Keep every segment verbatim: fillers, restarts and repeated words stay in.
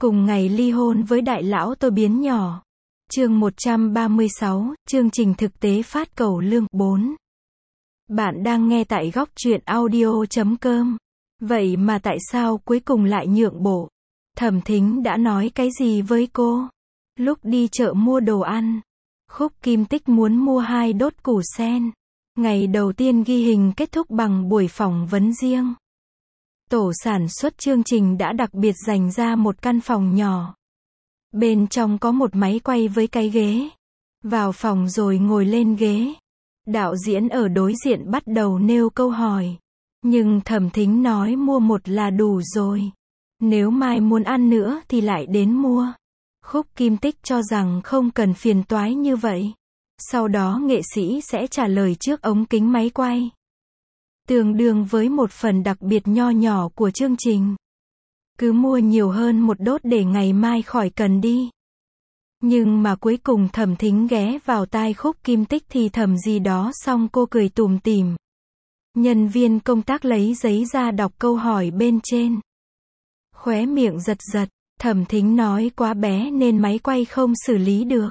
Cùng ngày ly hôn với đại lão tôi biến nhỏ. Chương một trăm ba mươi sáu, chương trình thực tế phát cầu lương. bốn. Bạn đang nghe tại góc truyện audio chấm com. Vậy mà tại sao cuối cùng lại nhượng bộ? Thẩm Thính đã nói cái gì với cô? Lúc đi chợ mua đồ ăn, Khúc Kim Tích muốn mua hai đốt củ sen. Ngày đầu tiên ghi hình kết thúc bằng buổi phỏng vấn riêng. Tổ sản xuất chương trình đã đặc biệt dành ra một căn phòng nhỏ. Bên trong có một máy quay với cái ghế. Vào phòng rồi ngồi lên ghế. Đạo diễn ở đối diện bắt đầu nêu câu hỏi. Nhưng Thẩm Thính nói mua một là đủ rồi. Nếu mai muốn ăn nữa thì lại đến mua. Khúc Kim Tích cho rằng không cần phiền toái như vậy. Sau đó nghệ sĩ sẽ trả lời trước ống kính máy quay. Tương đương với một phần đặc biệt nho nhỏ của chương trình. Cứ mua nhiều hơn một đốt để ngày mai khỏi cần đi. Nhưng mà cuối cùng Thẩm Thính ghé vào tai Khúc Kim Tích thì thầm gì đó xong cô cười tủm tỉm. Nhân viên công tác lấy giấy ra đọc câu hỏi bên trên. Khóe miệng giật giật, Thẩm Thính nói quá bé nên máy quay không xử lý được.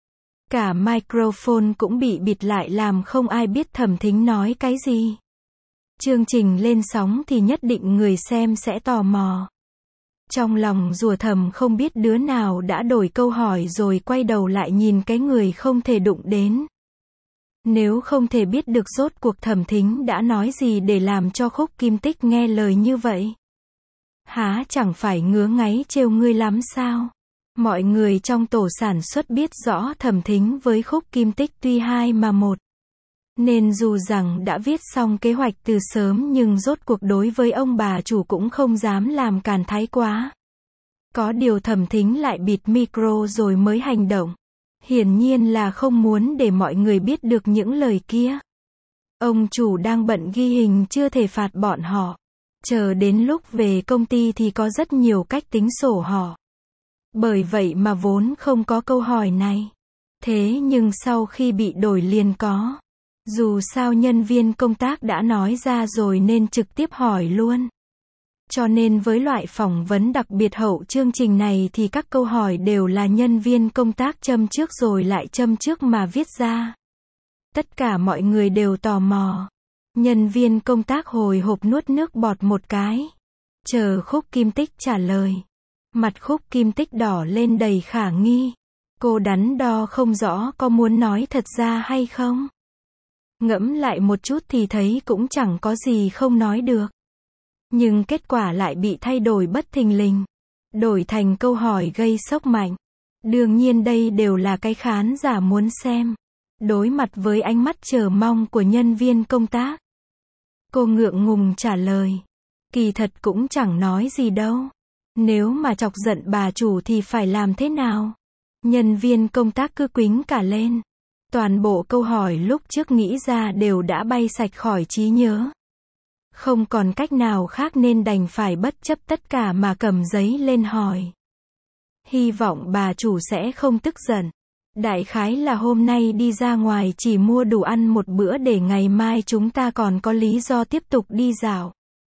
Cả microphone cũng bị bịt lại làm không ai biết Thẩm Thính nói cái gì. Chương trình lên sóng thì nhất định người xem sẽ tò mò. Trong lòng rủa thầm không biết đứa nào đã đổi câu hỏi rồi quay đầu lại nhìn cái người không thể đụng đến. Nếu không thể biết được rốt cuộc Thẩm Thính đã nói gì để làm cho Khúc Kim Tích nghe lời như vậy. Há chẳng phải ngứa ngáy trêu ngươi lắm sao? Mọi người trong tổ sản xuất biết rõ Thẩm Thính với Khúc Kim Tích tuy hai mà một. Nên dù rằng đã viết xong kế hoạch từ sớm nhưng rốt cuộc đối với ông bà chủ cũng không dám làm càn thái quá. Có điều Thẩm Thính lại bịt micro rồi mới hành động. Hiển nhiên là không muốn để mọi người biết được những lời kia. Ông chủ đang bận ghi hình chưa thể phạt bọn họ. Chờ đến lúc về công ty thì có rất nhiều cách tính sổ họ. Bởi vậy mà vốn không có câu hỏi này. Thế nhưng sau khi bị đổi liền có. Dù sao nhân viên công tác đã nói ra rồi nên trực tiếp hỏi luôn. Cho nên với loại phỏng vấn đặc biệt hậu chương trình này thì các câu hỏi đều là nhân viên công tác châm trước rồi lại châm trước mà viết ra. Tất cả mọi người đều tò mò. Nhân viên công tác hồi hộp nuốt nước bọt một cái. Chờ Khúc Kim Tích trả lời. Mặt Khúc Kim Tích đỏ lên đầy khả nghi. Cô đắn đo không rõ có muốn nói thật ra hay không. Ngẫm lại một chút thì thấy cũng chẳng có gì không nói được. Nhưng kết quả lại bị thay đổi bất thình lình. Đổi thành câu hỏi gây sốc mạnh. Đương nhiên đây đều là cái khán giả muốn xem. Đối mặt với ánh mắt chờ mong của nhân viên công tác. Cô ngượng ngùng trả lời. Kỳ thật cũng chẳng nói gì đâu. Nếu mà chọc giận bà chủ thì phải làm thế nào? Nhân viên công tác cứ quýnh cả lên. Toàn bộ câu hỏi lúc trước nghĩ ra đều đã bay sạch khỏi trí nhớ. Không còn cách nào khác nên đành phải bất chấp tất cả mà cầm giấy lên hỏi. Hy vọng bà chủ sẽ không tức giận. Đại khái là hôm nay đi ra ngoài chỉ mua đủ ăn một bữa để ngày mai chúng ta còn có lý do tiếp tục đi dạo.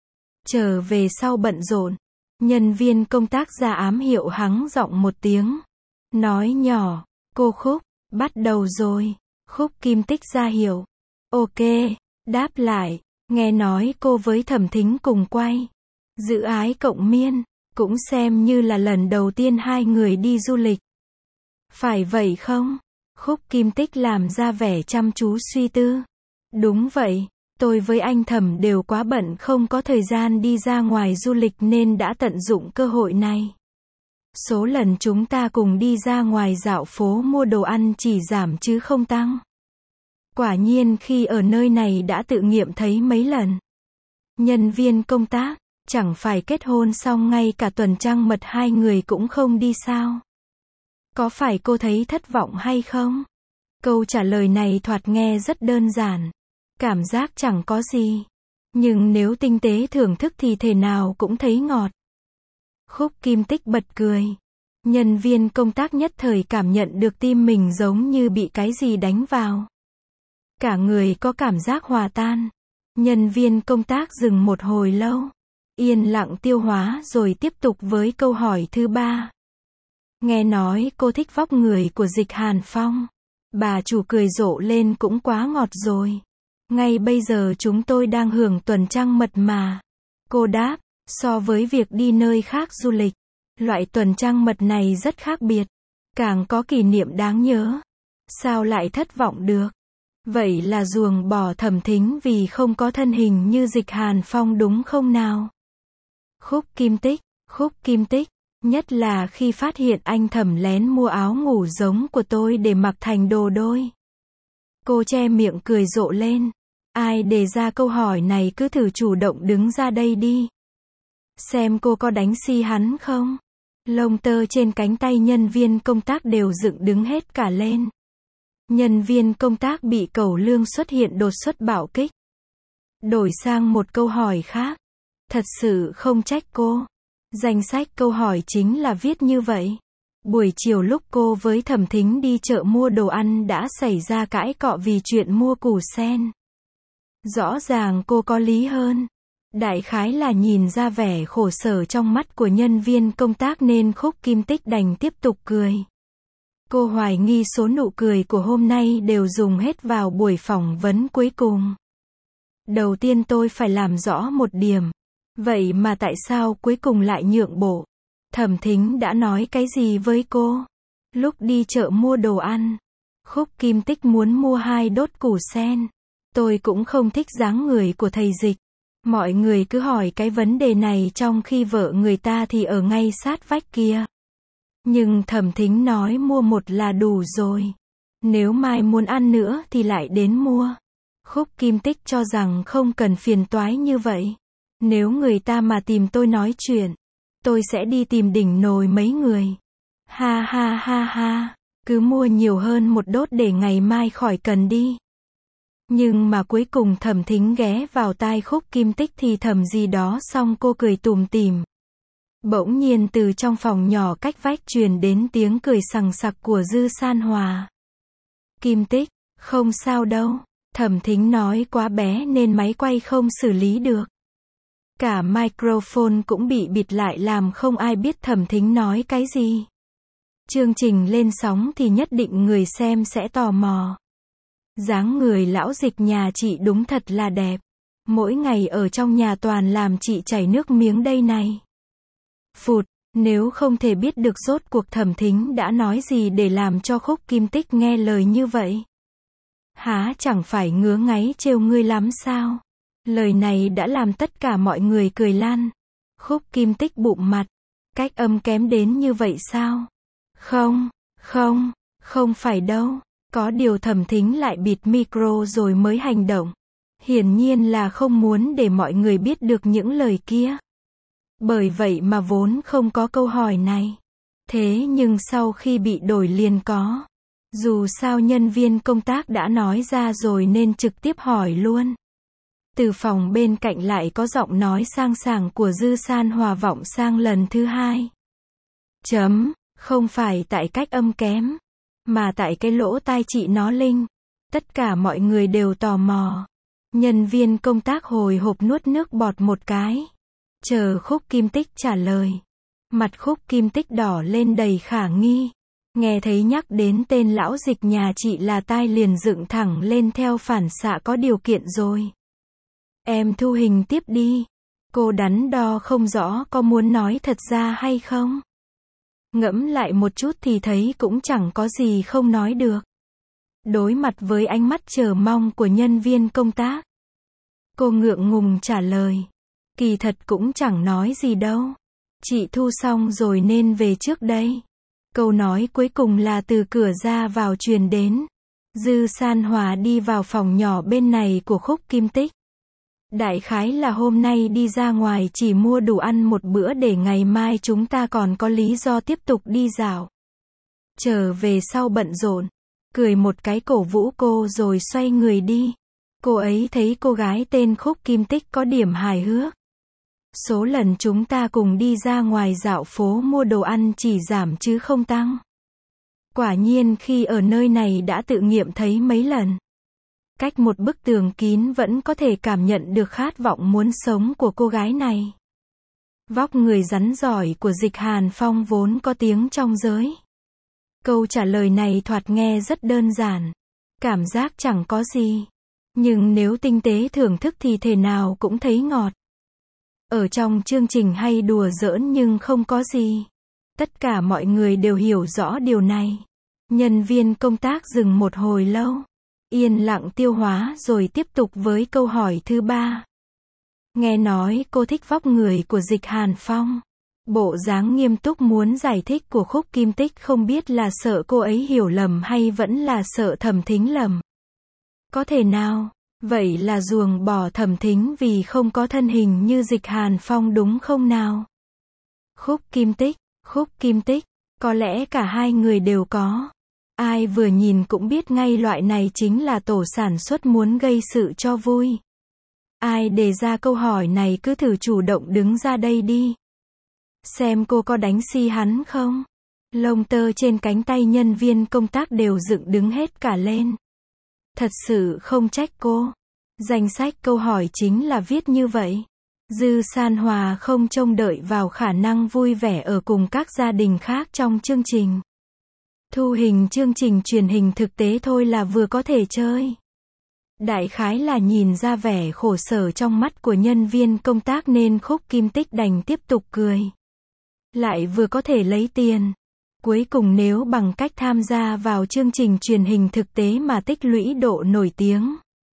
Trở về sau bận rộn. Nhân viên công tác ra ám hiệu hắng giọng một tiếng. Nói nhỏ, cô Khúc, bắt đầu rồi. Khúc Kim Tích ra hiệu. Ok, đáp lại. Nghe nói cô với Thẩm Thính cùng quay. Dự ái cộng miên. Cũng xem như là lần đầu tiên hai người đi du lịch. Phải vậy không? Khúc Kim Tích làm ra vẻ chăm chú suy tư. Đúng vậy, tôi với anh Thẩm đều quá bận không có thời gian đi ra ngoài du lịch nên đã tận dụng cơ hội này. Số lần chúng ta cùng đi ra ngoài dạo phố mua đồ ăn chỉ giảm chứ không tăng. Quả nhiên khi ở nơi này đã tự nghiệm thấy mấy lần. Nhân viên công tác, chẳng phải kết hôn xong ngay cả tuần trăng mật hai người cũng không đi sao? Có phải cô thấy thất vọng hay không? Câu trả lời này thoạt nghe rất đơn giản. Cảm giác chẳng có gì. Nhưng nếu tinh tế thưởng thức thì thể nào cũng thấy ngọt. Khúc Kim Tích bật cười. Nhân viên công tác nhất thời cảm nhận được tim mình giống như bị cái gì đánh vào. Cả người có cảm giác hòa tan. Nhân viên công tác dừng một hồi lâu. Yên lặng tiêu hóa rồi tiếp tục với câu hỏi thứ ba. Nghe nói cô thích vóc người của Dịch Hàn Phong. Bà chủ cười rộ lên, cũng quá ngọt rồi. Ngay bây giờ chúng tôi đang hưởng tuần trăng mật mà. Cô đáp, so với việc đi nơi khác du lịch, loại tuần trăng mật này rất khác biệt. Càng có kỷ niệm đáng nhớ. Sao lại thất vọng được? Vậy là ruồng bỏ Thẩm Thính vì không có thân hình như Dịch Hàn Phong đúng không nào? Khúc Kim Tích, Khúc Kim Tích. Nhất là khi phát hiện anh Thẩm lén mua áo ngủ giống của tôi để mặc thành đồ đôi. Cô che miệng cười rộ lên. Ai đề ra câu hỏi này cứ thử chủ động đứng ra đây đi. Xem cô có đánh si hắn không? Lông tơ trên cánh tay nhân viên công tác đều dựng đứng hết cả lên. Nhân viên công tác bị Cẩu Lương xuất hiện đột xuất bạo kích. Đổi sang một câu hỏi khác. Thật sự không trách cô. Danh sách câu hỏi chính là viết như vậy. Buổi chiều lúc cô với Thẩm Thính đi chợ mua đồ ăn đã xảy ra cãi cọ vì chuyện mua củ sen. Rõ ràng cô có lý hơn. Đại khái là nhìn ra vẻ khổ sở trong mắt của nhân viên công tác nên Khúc Kim Tích đành tiếp tục cười. Cô hoài nghi số nụ cười của hôm nay đều dùng hết vào buổi phỏng vấn cuối cùng. Đầu tiên tôi phải làm rõ một điểm. Vậy mà tại sao cuối cùng lại nhượng bộ? Thẩm Thính đã nói cái gì với cô? Lúc đi chợ mua đồ ăn, Khúc Kim Tích muốn mua hai đốt củ sen. Tôi cũng không thích dáng người của thầy Dịch. Mọi người cứ hỏi cái vấn đề này trong khi vợ người ta thì ở ngay sát vách kia. Nhưng Thẩm Thính nói mua một là đủ rồi. Nếu mai muốn ăn nữa thì lại đến mua. Khúc Kim Tích cho rằng không cần phiền toái như vậy. Nếu người ta mà tìm tôi nói chuyện, tôi sẽ đi tìm đỉnh nồi mấy người. Ha ha ha ha, cứ mua nhiều hơn một đốt để ngày mai khỏi cần đi. Nhưng mà cuối cùng Thẩm Thính ghé vào tai Khúc Kim Tích thì thầm gì đó xong cô cười tủm tỉm. Bỗng nhiên từ trong phòng nhỏ cách vách truyền đến tiếng cười sằng sặc của Dư San Hòa. Kim Tích, không sao đâu. Thẩm Thính nói quá bé nên máy quay không xử lý được. Cả microphone cũng bị bịt lại làm không ai biết Thẩm Thính nói cái gì. Chương trình lên sóng thì nhất định người xem sẽ tò mò. Dáng người lão Dịch nhà chị đúng thật là đẹp. Mỗi ngày ở trong nhà toàn làm chị chảy nước miếng đây này. Phụt, nếu không thể biết được rốt cuộc Thẩm Thính đã nói gì để làm cho Khúc Kim Tích nghe lời như vậy. Há chẳng phải ngứa ngáy trêu ngươi lắm sao? Lời này đã làm tất cả mọi người cười lan. Khúc Kim Tích bụm mặt. Cách âm kém đến như vậy sao? Không, không, không phải đâu. Có điều Thẩm Thính lại bịt micro rồi mới hành động. Hiển nhiên là không muốn để mọi người biết được những lời kia. Bởi vậy mà vốn không có câu hỏi này. Thế nhưng sau khi bị đổi liền có. Dù sao nhân viên công tác đã nói ra rồi nên trực tiếp hỏi luôn. Từ phòng bên cạnh lại có giọng nói sang sảng của Dư San Hòa vọng sang lần thứ hai. Chấm, không phải tại cách âm kém, mà tại cái lỗ tai chị nó linh. Tất cả mọi người đều tò mò. Nhân viên công tác hồi hộp nuốt nước bọt một cái. Chờ Khúc Kim Tích trả lời. Mặt Khúc Kim Tích đỏ lên đầy khả nghi. Nghe thấy nhắc đến tên lão Dịch nhà chị là tai liền dựng thẳng lên theo phản xạ có điều kiện rồi. Em thu hình tiếp đi. Cô đắn đo không rõ có muốn nói thật ra hay không. Ngẫm lại một chút thì thấy cũng chẳng có gì không nói được. Đối mặt với ánh mắt chờ mong của nhân viên công tác, cô ngượng ngùng trả lời. Kỳ thật cũng chẳng nói gì đâu. Chị thu xong rồi nên về trước đây. Câu nói cuối cùng là từ cửa ra vào truyền đến. Dư San Hòa đi vào phòng nhỏ bên này của Khúc Kim Tích. Đại khái là hôm nay đi ra ngoài chỉ mua đủ ăn một bữa để ngày mai chúng ta còn có lý do tiếp tục đi dạo. Trở về sau bận rộn, cười một cái cổ vũ cô rồi xoay người đi. Cô ấy thấy cô gái tên Khúc Kim Tích có điểm hài hước. Số lần chúng ta cùng đi ra ngoài dạo phố mua đồ ăn chỉ giảm chứ không tăng. Quả nhiên khi ở nơi này đã tự nghiệm thấy mấy lần. Cách một bức tường kín vẫn có thể cảm nhận được khát vọng muốn sống của cô gái này. Vóc người rắn giỏi của Dịch Hàn Phong vốn có tiếng trong giới. Câu trả lời này thoạt nghe rất đơn giản. Cảm giác chẳng có gì. Nhưng nếu tinh tế thưởng thức thì thể nào cũng thấy ngọt. Ở trong chương trình hay đùa giỡn nhưng không có gì. Tất cả mọi người đều hiểu rõ điều này. Nhân viên công tác dừng một hồi lâu. Yên lặng tiêu hóa rồi tiếp tục với câu hỏi thứ ba. Nghe nói cô thích vóc người của Dịch Hàn Phong. Bộ dáng nghiêm túc muốn giải thích của Khúc Kim Tích không biết là sợ cô ấy hiểu lầm hay vẫn là sợ Thẩm Thính lầm. Có thể nào, vậy là ruồng bỏ Thẩm Thính vì không có thân hình như Dịch Hàn Phong đúng không nào? Khúc Kim Tích, Khúc Kim Tích, có lẽ cả hai người đều có. Ai vừa nhìn cũng biết ngay loại này chính là tổ sản xuất muốn gây sự cho vui. Ai đề ra câu hỏi này cứ thử chủ động đứng ra đây đi. Xem cô có đánh si hắn không? Lông tơ trên cánh tay nhân viên công tác đều dựng đứng hết cả lên. Thật sự không trách cô. Danh sách câu hỏi chính là viết như vậy. Dư San Hòa không trông đợi vào khả năng vui vẻ ở cùng các gia đình khác trong chương trình. Thu hình chương trình truyền hình thực tế thôi là vừa có thể chơi. Đại khái là nhìn ra vẻ khổ sở trong mắt của nhân viên công tác nên Khúc Kim Tích đành tiếp tục cười. Lại vừa có thể lấy tiền. Cuối cùng nếu bằng cách tham gia vào chương trình truyền hình thực tế mà tích lũy độ nổi tiếng.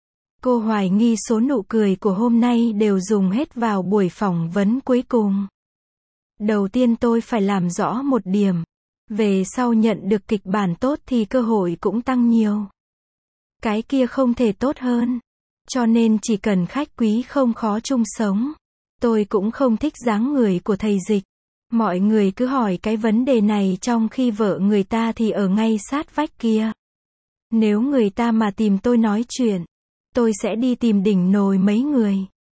Cô hoài nghi số nụ cười của hôm nay đều dùng hết vào buổi phỏng vấn cuối cùng. Đầu tiên tôi phải làm rõ một điểm. Về sau nhận được kịch bản tốt thì cơ hội cũng tăng nhiều. Cái kia không thể tốt hơn. Cho nên chỉ cần khách quý không khó chung sống. Tôi cũng không thích dáng người của thầy Dịch. Mọi người cứ hỏi cái vấn đề này trong khi vợ người ta thì ở ngay sát vách kia. Nếu người ta mà tìm tôi nói chuyện, tôi sẽ đi tìm đỉnh nồi mấy người.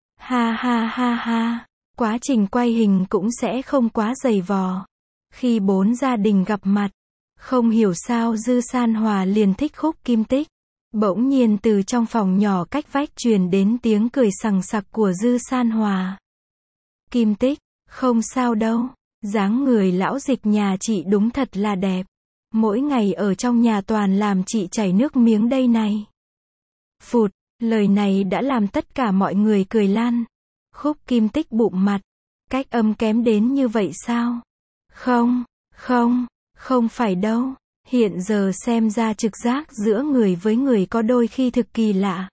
Ha ha ha ha. Quá trình quay hình cũng sẽ không quá dày vò. Khi bốn gia đình gặp mặt, không hiểu sao Dư San Hòa liền thích Khúc Kim Tích. Bỗng nhiên từ trong phòng nhỏ cách vách truyền đến tiếng cười sằng sặc của Dư San Hòa. Kim Tích, không sao đâu. Dáng người lão Dịch nhà chị đúng thật là đẹp. Mỗi ngày ở trong nhà toàn làm chị chảy nước miếng đây này. Phụt, lời này đã làm tất cả mọi người cười lan. Khúc Kim Tích bụm mặt. Cách âm kém đến như vậy sao? Không, không, không phải đâu. Hiện giờ xem ra trực giác giữa người với người có đôi khi thực kỳ lạ.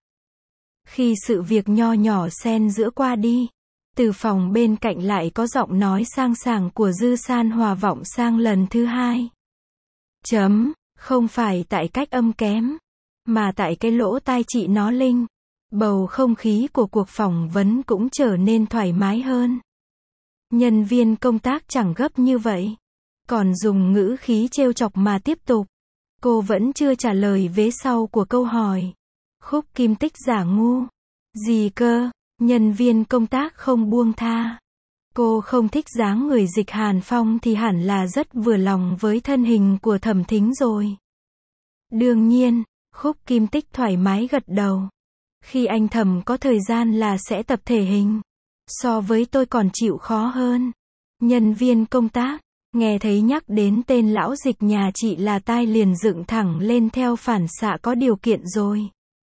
Khi sự việc nho nhỏ xen giữa qua đi, từ phòng bên cạnh lại có giọng nói sang sảng của Dư San Hòa vọng sang lần thứ hai. Chấm, không phải tại cách âm kém, mà tại cái lỗ tai chị nó linh. Bầu không khí của cuộc phỏng vấn cũng trở nên thoải mái hơn. Nhân viên công tác chẳng gấp như vậy. Còn dùng ngữ khí trêu chọc mà tiếp tục. Cô vẫn chưa trả lời vế sau của câu hỏi. Khúc Kim Tích giả ngu. Gì cơ? Nhân viên công tác không buông tha. Cô không thích dáng người Dịch Hàn Phong thì hẳn là rất vừa lòng với thân hình của Thẩm Thính rồi. Đương nhiên, Khúc Kim Tích thoải mái gật đầu. Khi anh Thẩm có thời gian là sẽ tập thể hình. So với tôi còn chịu khó hơn. Nhân viên công tác, nghe thấy nhắc đến tên lão Dịch nhà chị là tai liền dựng thẳng lên theo phản xạ có điều kiện rồi.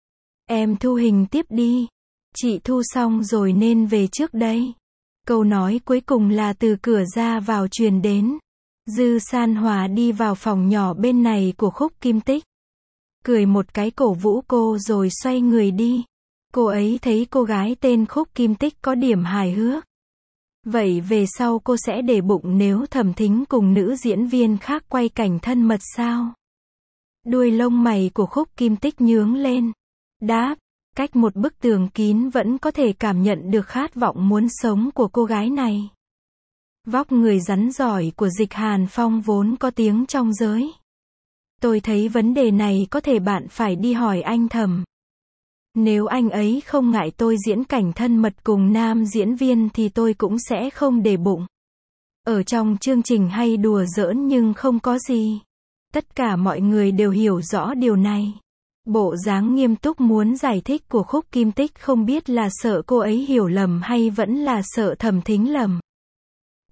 Em thu hình tiếp đi. Chị thu xong rồi nên về trước đây. Câu nói cuối cùng là từ cửa ra vào truyền đến. Dư San Hòa đi vào phòng nhỏ bên này của Khúc Kim Tích. Cười một cái cổ vũ cô rồi xoay người đi. Cô ấy thấy cô gái tên Khúc Kim Tích có điểm hài hước. Vậy về sau cô sẽ để bụng nếu Thẩm Thính cùng nữ diễn viên khác quay cảnh thân mật sao? Đuôi lông mày của Khúc Kim Tích nhướng lên. Đáp, cách một bức tường kín vẫn có thể cảm nhận được khát vọng muốn sống của cô gái này. Vóc người rắn giỏi của Dịch Hàn Phong vốn có tiếng trong giới. Tôi thấy vấn đề này có thể bạn phải đi hỏi anh Thẩm. Nếu anh ấy không ngại tôi diễn cảnh thân mật cùng nam diễn viên thì tôi cũng sẽ không để bụng. Ở trong chương trình hay đùa giỡn nhưng không có gì. Tất cả mọi người đều hiểu rõ điều này. Bộ dáng nghiêm túc muốn giải thích của Khúc Kim Tích không biết là sợ cô ấy hiểu lầm hay vẫn là sợ Thẩm Thính lầm.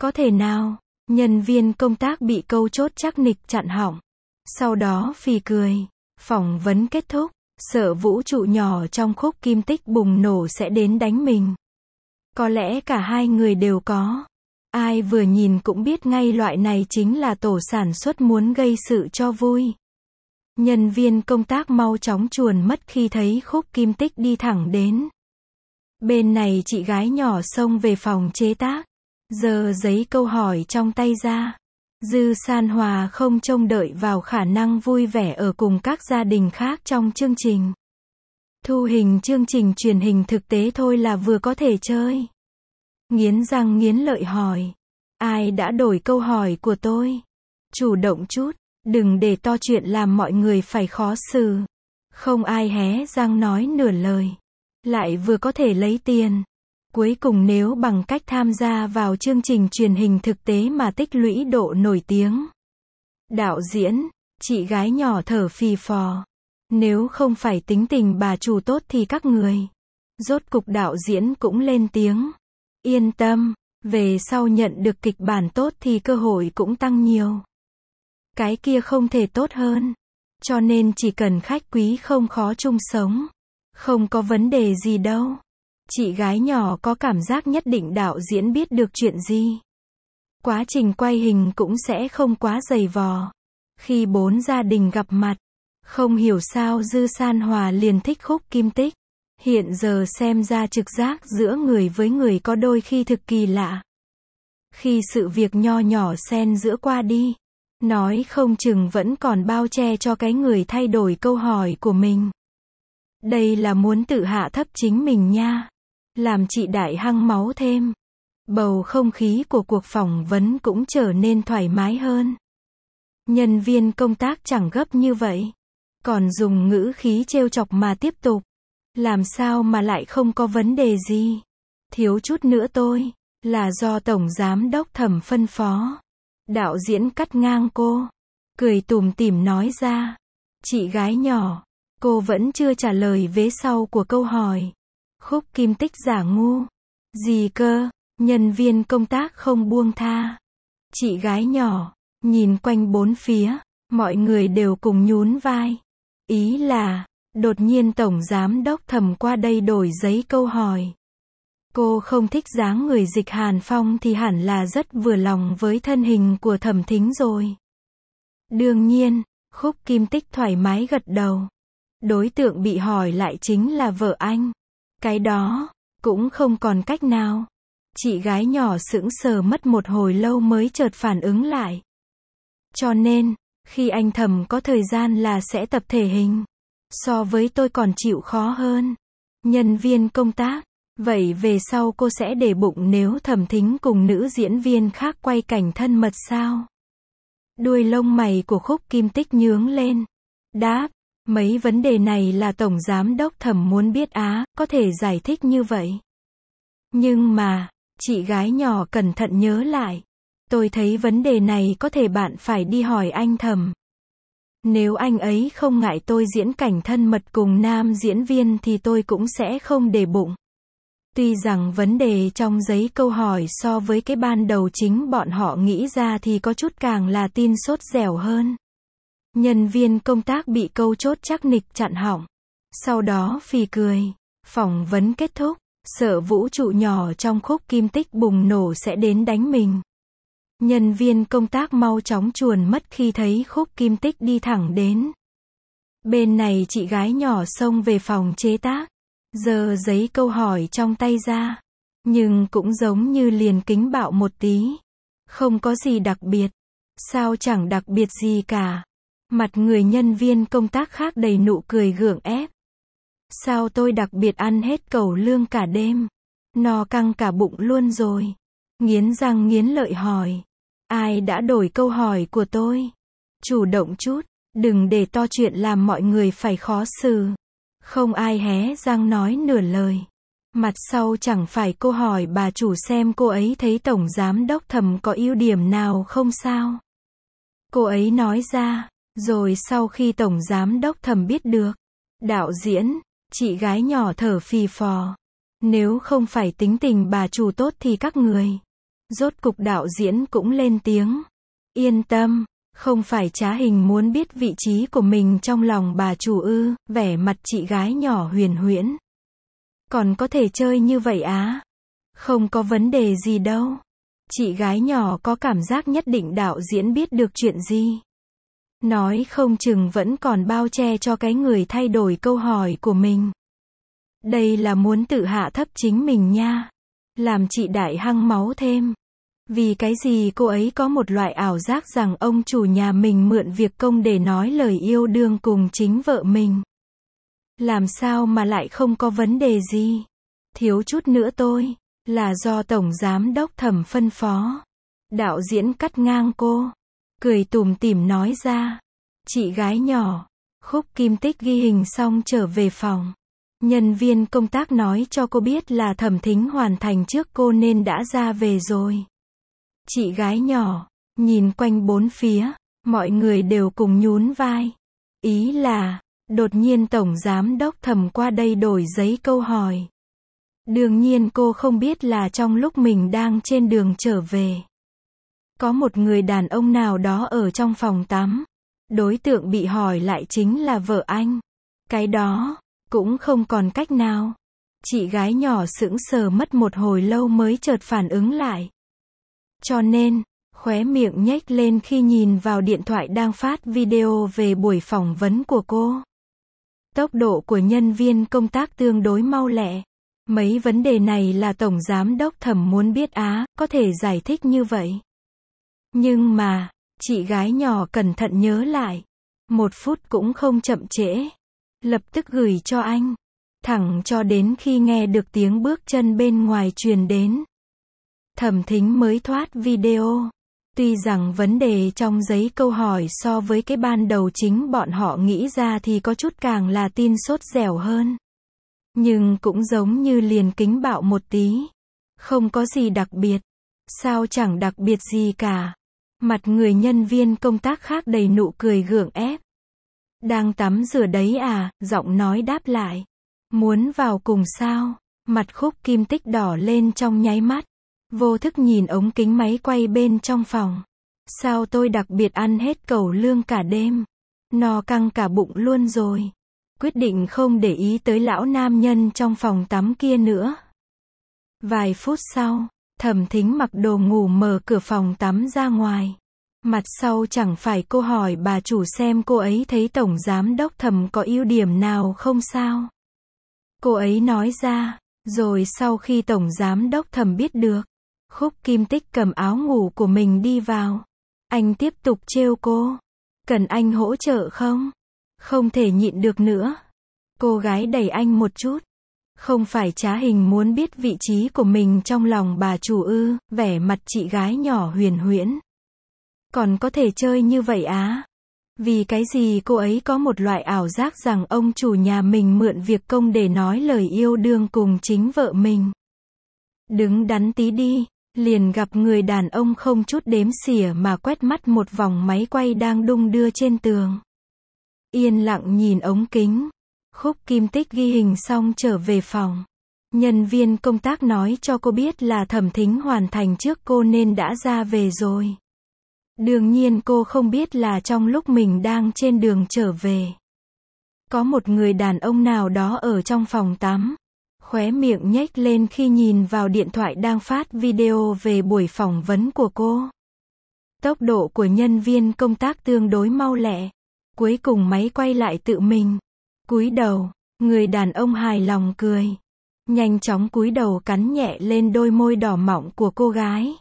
Có thể nào? Nhân viên công tác bị câu chốt chắc nịch chặn họng. Sau đó phì cười. Phỏng vấn kết thúc. Sợ vũ trụ nhỏ trong khúc kim tích bùng nổ sẽ đến đánh mình. Có lẽ cả hai người đều có. Ai vừa nhìn cũng biết ngay loại này chính là tổ sản xuất muốn gây sự cho vui. Nhân viên công tác mau chóng chuồn mất khi thấy khúc kim tích đi thẳng đến. Bên này chị gái nhỏ xông về phòng chế tác. Giơ giấy câu hỏi trong tay ra. Dư San Hòa không trông đợi vào khả năng vui vẻ ở cùng các gia đình khác trong chương trình. Thu hình chương trình truyền hình thực tế thôi là vừa có thể chơi. Nghiến răng nghiến lợi hỏi. Ai đã đổi câu hỏi của tôi? Chủ động chút, đừng để to chuyện làm mọi người phải khó xử. Không ai hé răng nói nửa lời. Lại vừa có thể lấy tiền. Cuối cùng nếu bằng cách tham gia vào chương trình truyền hình thực tế mà tích lũy độ nổi tiếng. Đạo diễn, chị gái nhỏ thở phì phò. Nếu không phải tính tình bà chủ tốt thì các người. Rốt cục đạo diễn cũng lên tiếng. Yên tâm, về sau nhận được kịch bản tốt thì cơ hội cũng tăng nhiều. Cái kia không thể tốt hơn. Cho nên chỉ cần khách quý không khó chung sống. Không có vấn đề gì đâu. Chị gái nhỏ có cảm giác nhất định đạo diễn biết được chuyện gì. Quá trình quay hình cũng sẽ không quá dày vò. Khi bốn gia đình gặp mặt, không hiểu sao Dư San Hòa liền thích khúc kim tích. Hiện giờ xem ra trực giác giữa người với người có đôi khi thực kỳ lạ. Khi sự việc nho nhỏ xen giữa qua đi, nói không chừng vẫn còn bao che cho cái người thay đổi câu hỏi của mình. Đây là muốn tự hạ thấp chính mình nha. Làm chị đại hăng máu thêm. Bầu không khí của cuộc phỏng vấn cũng trở nên thoải mái hơn. Nhân viên công tác chẳng gấp như vậy. Còn dùng ngữ khí trêu chọc mà tiếp tục. Làm sao mà lại không có vấn đề gì. Thiếu chút nữa tôi. Là do Tổng Giám Đốc Thẩm phân phó. Đạo diễn cắt ngang cô. Cười tủm tỉm nói ra. Chị gái nhỏ. Cô vẫn chưa trả lời vế sau của câu hỏi. Khúc kim tích giả ngu. Gì cơ? Nhân viên công tác không buông tha. Chị gái nhỏ. Nhìn quanh bốn phía. Mọi người đều cùng nhún vai. Ý là. Đột nhiên Tổng Giám Đốc Thẩm qua đây đổi giấy câu hỏi. Cô không thích dáng người Dịch Hàn Phong thì hẳn là rất vừa lòng với thân hình của Thẩm Thính rồi. Đương nhiên, khúc kim tích thoải mái gật đầu. Đối tượng bị hỏi lại chính là vợ anh. Cái đó, cũng không còn cách nào. Chị gái nhỏ sững sờ mất một hồi lâu mới chợt phản ứng lại. Cho nên, khi anh Thẩm có thời gian là sẽ tập thể hình. So với tôi còn chịu khó hơn. Nhân viên công tác. Vậy về sau cô sẽ để bụng nếu Thẩm Thính cùng nữ diễn viên khác quay cảnh thân mật sao? Đuôi lông mày của khúc kim tích nhướng lên. Đáp. Mấy vấn đề này là Tổng Giám Đốc Thẩm muốn biết á, có thể giải thích như vậy. Nhưng mà, chị gái nhỏ cẩn thận nhớ lại. Tôi thấy vấn đề này có thể bạn phải đi hỏi anh Thẩm. Nếu anh ấy không ngại tôi diễn cảnh thân mật cùng nam diễn viên thì tôi cũng sẽ không để bụng. Tuy rằng vấn đề trong giấy câu hỏi so với cái ban đầu chính bọn họ nghĩ ra thì có chút càng là tin sốt dẻo hơn. Nhân viên công tác bị câu chốt chắc nịch chặn họng. Sau đó phì cười. Phỏng vấn kết thúc. Sợ vũ trụ nhỏ trong khúc kim tích bùng nổ sẽ đến đánh mình. Nhân viên công tác mau chóng chuồn mất khi thấy khúc kim tích đi thẳng đến. Bên này chị gái nhỏ xông về phòng chế tác. Giơ giấy câu hỏi trong tay ra. Nhưng cũng giống như liền kính bạo một tí. Không có gì đặc biệt. Sao chẳng đặc biệt gì cả. Mặt người nhân viên công tác khác đầy nụ cười gượng ép. Sao tôi đặc biệt ăn hết cẩu lương cả đêm. No căng cả bụng luôn rồi. Nghiến răng nghiến lợi hỏi. Ai đã đổi câu hỏi của tôi? Chủ động chút. Đừng để to chuyện làm mọi người phải khó xử. Không ai hé răng nói nửa lời. Mặt sau chẳng phải cô hỏi bà chủ xem cô ấy thấy Tổng Giám Đốc Thẩm có ưu điểm nào không sao? Cô ấy nói ra. Rồi sau khi Tổng Giám Đốc Thẩm biết được. Đạo diễn, chị gái nhỏ thở phì phò. Nếu không phải tính tình bà chủ tốt thì các người. Rốt cục đạo diễn cũng lên tiếng. Yên tâm, không phải Trá Hình muốn biết vị trí của mình trong lòng bà chủ ư, vẻ mặt chị gái nhỏ huyền huyễn. Còn có thể chơi như vậy á? Không có vấn đề gì đâu. Chị gái nhỏ có cảm giác nhất định đạo diễn biết được chuyện gì. Nói không chừng vẫn còn bao che cho cái người thay đổi câu hỏi của mình. Đây là muốn tự hạ thấp chính mình nha. Làm chị đại hăng máu thêm. Vì cái gì cô ấy có một loại ảo giác rằng ông chủ nhà mình mượn việc công để nói lời yêu đương cùng chính vợ mình. Làm sao mà lại không có vấn đề gì? Thiếu chút nữa tôi. Là do Tổng Giám Đốc Thẩm phân phó. Đạo diễn cắt ngang cô. Cười tủm tỉm nói ra. Chị gái nhỏ. Khúc Kim Tích ghi hình xong trở về phòng. Nhân viên công tác nói cho cô biết là Thẩm Thính hoàn thành trước cô nên đã ra về rồi. Chị gái nhỏ. Nhìn quanh bốn phía. Mọi người đều cùng nhún vai. Ý là, đột nhiên Tổng Giám Đốc Thẩm qua đây đổi giấy câu hỏi. Đương nhiên cô không biết là trong lúc mình đang trên đường trở về. Có một người đàn ông nào đó ở trong phòng tắm. Đối tượng bị hỏi lại chính là vợ anh. Cái đó, cũng không còn cách nào. Chị gái nhỏ sững sờ mất một hồi lâu mới chợt phản ứng lại. Cho nên, khóe miệng nhếch lên khi nhìn vào điện thoại đang phát video về buổi phỏng vấn của cô. Tốc độ của nhân viên công tác tương đối mau lẹ. Mấy vấn đề này là Tổng Giám Đốc Thẩm muốn biết á, có thể giải thích như vậy. Nhưng mà, chị gái nhỏ cẩn thận nhớ lại. Một phút cũng không chậm trễ. Lập tức gửi cho anh. Thẳng cho đến khi nghe được tiếng bước chân bên ngoài truyền đến. Thẩm Thính mới thoát video. Tuy rằng vấn đề trong giấy câu hỏi so với cái ban đầu chính bọn họ nghĩ ra thì có chút càng là tin sốt dẻo hơn. Nhưng cũng giống như liền kính bạo một tí. Không có gì đặc biệt. Sao chẳng đặc biệt gì cả. Mặt người nhân viên công tác khác đầy nụ cười gượng ép. Đang tắm rửa đấy à, giọng nói đáp lại. Muốn vào cùng sao? Mặt Khúc Kim Tích đỏ lên trong nháy mắt. Vô thức nhìn ống kính máy quay bên trong phòng. Sao tôi đặc biệt ăn hết cẩu lương cả đêm? No căng cả bụng luôn rồi. Quyết định không để ý tới lão nam nhân trong phòng tắm kia nữa. Vài phút sau, Thẩm Thính mặc đồ ngủ mở cửa phòng tắm ra ngoài. Mặt sau chẳng phải cô hỏi bà chủ xem cô ấy thấy Tổng Giám Đốc Thẩm có ưu điểm nào không sao? Cô ấy nói ra, rồi sau khi Tổng Giám Đốc Thẩm biết được, Khúc Kim Tích cầm áo ngủ của mình đi vào. Anh tiếp tục trêu cô. Cần anh hỗ trợ không? Không thể nhịn được nữa. Cô gái đẩy anh một chút. Không phải Trá Hình muốn biết vị trí của mình trong lòng bà chủ ư, vẻ mặt chị gái nhỏ huyền huyễn. Còn có thể chơi như vậy á? Vì cái gì cô ấy có một loại ảo giác rằng ông chủ nhà mình mượn việc công để nói lời yêu đương cùng chính vợ mình. Đứng đắn tí đi, liền gặp người đàn ông không chút đếm xỉa mà quét mắt một vòng máy quay đang đung đưa trên tường. Yên lặng nhìn ống kính. Khúc Kim Tích ghi hình xong trở về phòng. Nhân viên công tác nói cho cô biết là Thẩm Thính hoàn thành trước cô nên đã ra về rồi. Đương nhiên cô không biết là trong lúc mình đang trên đường trở về. Có một người đàn ông nào đó ở trong phòng tắm. Khóe miệng nhếch lên khi nhìn vào điện thoại đang phát video về buổi phỏng vấn của cô. Tốc độ của nhân viên công tác tương đối mau lẹ. Cuối cùng máy quay lại tự mình. Cúi đầu, người đàn ông hài lòng cười. Nhanh chóng cúi đầu cắn nhẹ lên đôi môi đỏ mọng của cô gái.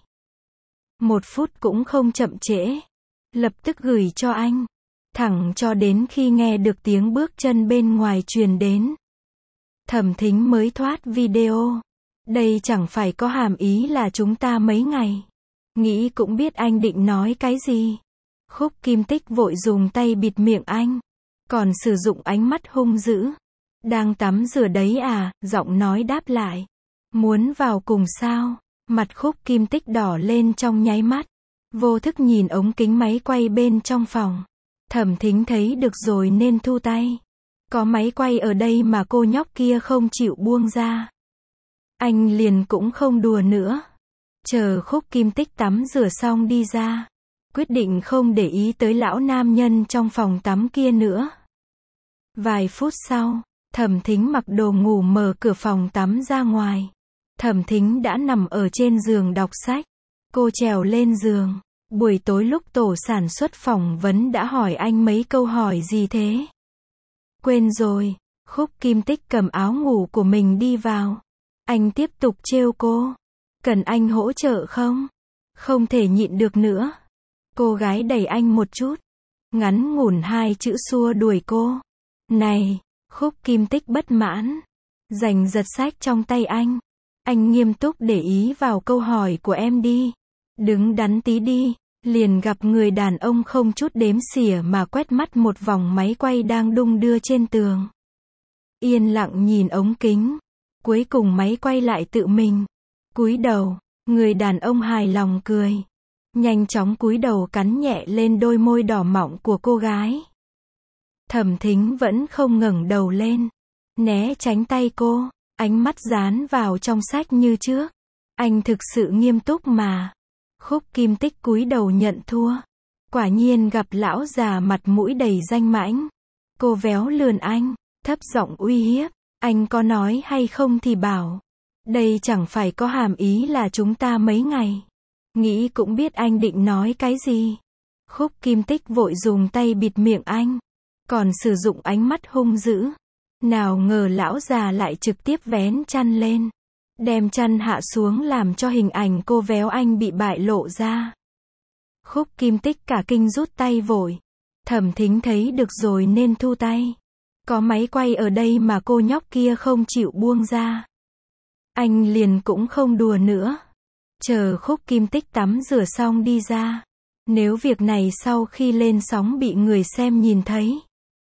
Một phút cũng không chậm trễ. Lập tức gửi cho anh. Thẳng cho đến khi nghe được tiếng bước chân bên ngoài truyền đến. Thẩm Thính mới thoát video. Đây chẳng phải có hàm ý là chúng ta mấy ngày. Nghĩ cũng biết anh định nói cái gì. Khúc Kim Tích vội dùng tay bịt miệng anh. Còn sử dụng ánh mắt hung dữ. Đang tắm rửa đấy à, giọng nói đáp lại. Muốn vào cùng sao? Mặt Khúc Kim Tích đỏ lên trong nháy mắt. Vô thức nhìn ống kính máy quay bên trong phòng. Thẩm Thính thấy được rồi nên thu tay. Có máy quay ở đây mà cô nhóc kia không chịu buông ra. Anh liền cũng không đùa nữa. Chờ Khúc Kim Tích tắm rửa xong đi ra, quyết định không để ý tới lão nam nhân trong phòng tắm kia nữa. Vài phút sau, Thẩm Thính mặc đồ ngủ mở cửa phòng tắm ra ngoài. Thẩm Thính đã nằm ở trên giường đọc sách. Cô trèo lên giường. Buổi tối lúc tổ sản xuất phỏng vấn đã hỏi anh mấy câu hỏi gì thế? Quên rồi. Khúc Kim Tích cầm áo ngủ của mình đi vào. Anh tiếp tục trêu cô. Cần anh hỗ trợ không? Không thể nhịn được nữa. Cô gái đẩy anh một chút. Ngắn ngủn hai chữ xua đuổi cô. Này! Khúc Kim Tích bất mãn. Giành giật sách trong tay anh. Anh nghiêm túc để ý vào câu hỏi của em đi. Đứng đắn tí đi. Liền gặp người đàn ông không chút đếm xỉa mà quét mắt một vòng máy quay đang đung đưa trên tường. Yên lặng nhìn ống kính. Cuối cùng máy quay lại tự mình. Cúi đầu. Người đàn ông hài lòng cười. Nhanh chóng cúi đầu cắn nhẹ lên đôi môi đỏ mọng của cô gái. Thẩm Thính vẫn không ngẩng đầu lên. Né tránh tay cô. Ánh mắt dán vào trong sách như trước. Anh thực sự nghiêm túc mà. Khúc Kim Tích cúi đầu nhận thua. Quả nhiên gặp lão già mặt mũi đầy danh mãnh. Cô véo lườn anh. Thấp giọng uy hiếp. Anh có nói hay không thì bảo. Đây chẳng phải có hàm ý là chúng ta mấy ngày. Nghĩ cũng biết anh định nói cái gì. Khúc Kim Tích vội dùng tay bịt miệng anh. Còn sử dụng ánh mắt hung dữ. Nào ngờ lão già lại trực tiếp vén chăn lên. Đem chăn hạ xuống làm cho hình ảnh cô véo anh bị bại lộ ra. Khúc Kim Tích cả kinh rút tay vội. Thẩm Thính thấy được rồi nên thu tay. Có máy quay ở đây mà cô nhóc kia không chịu buông ra. Anh liền cũng không đùa nữa. Chờ Khúc Kim Tích tắm rửa xong đi ra. Nếu việc này sau khi lên sóng bị người xem nhìn thấy.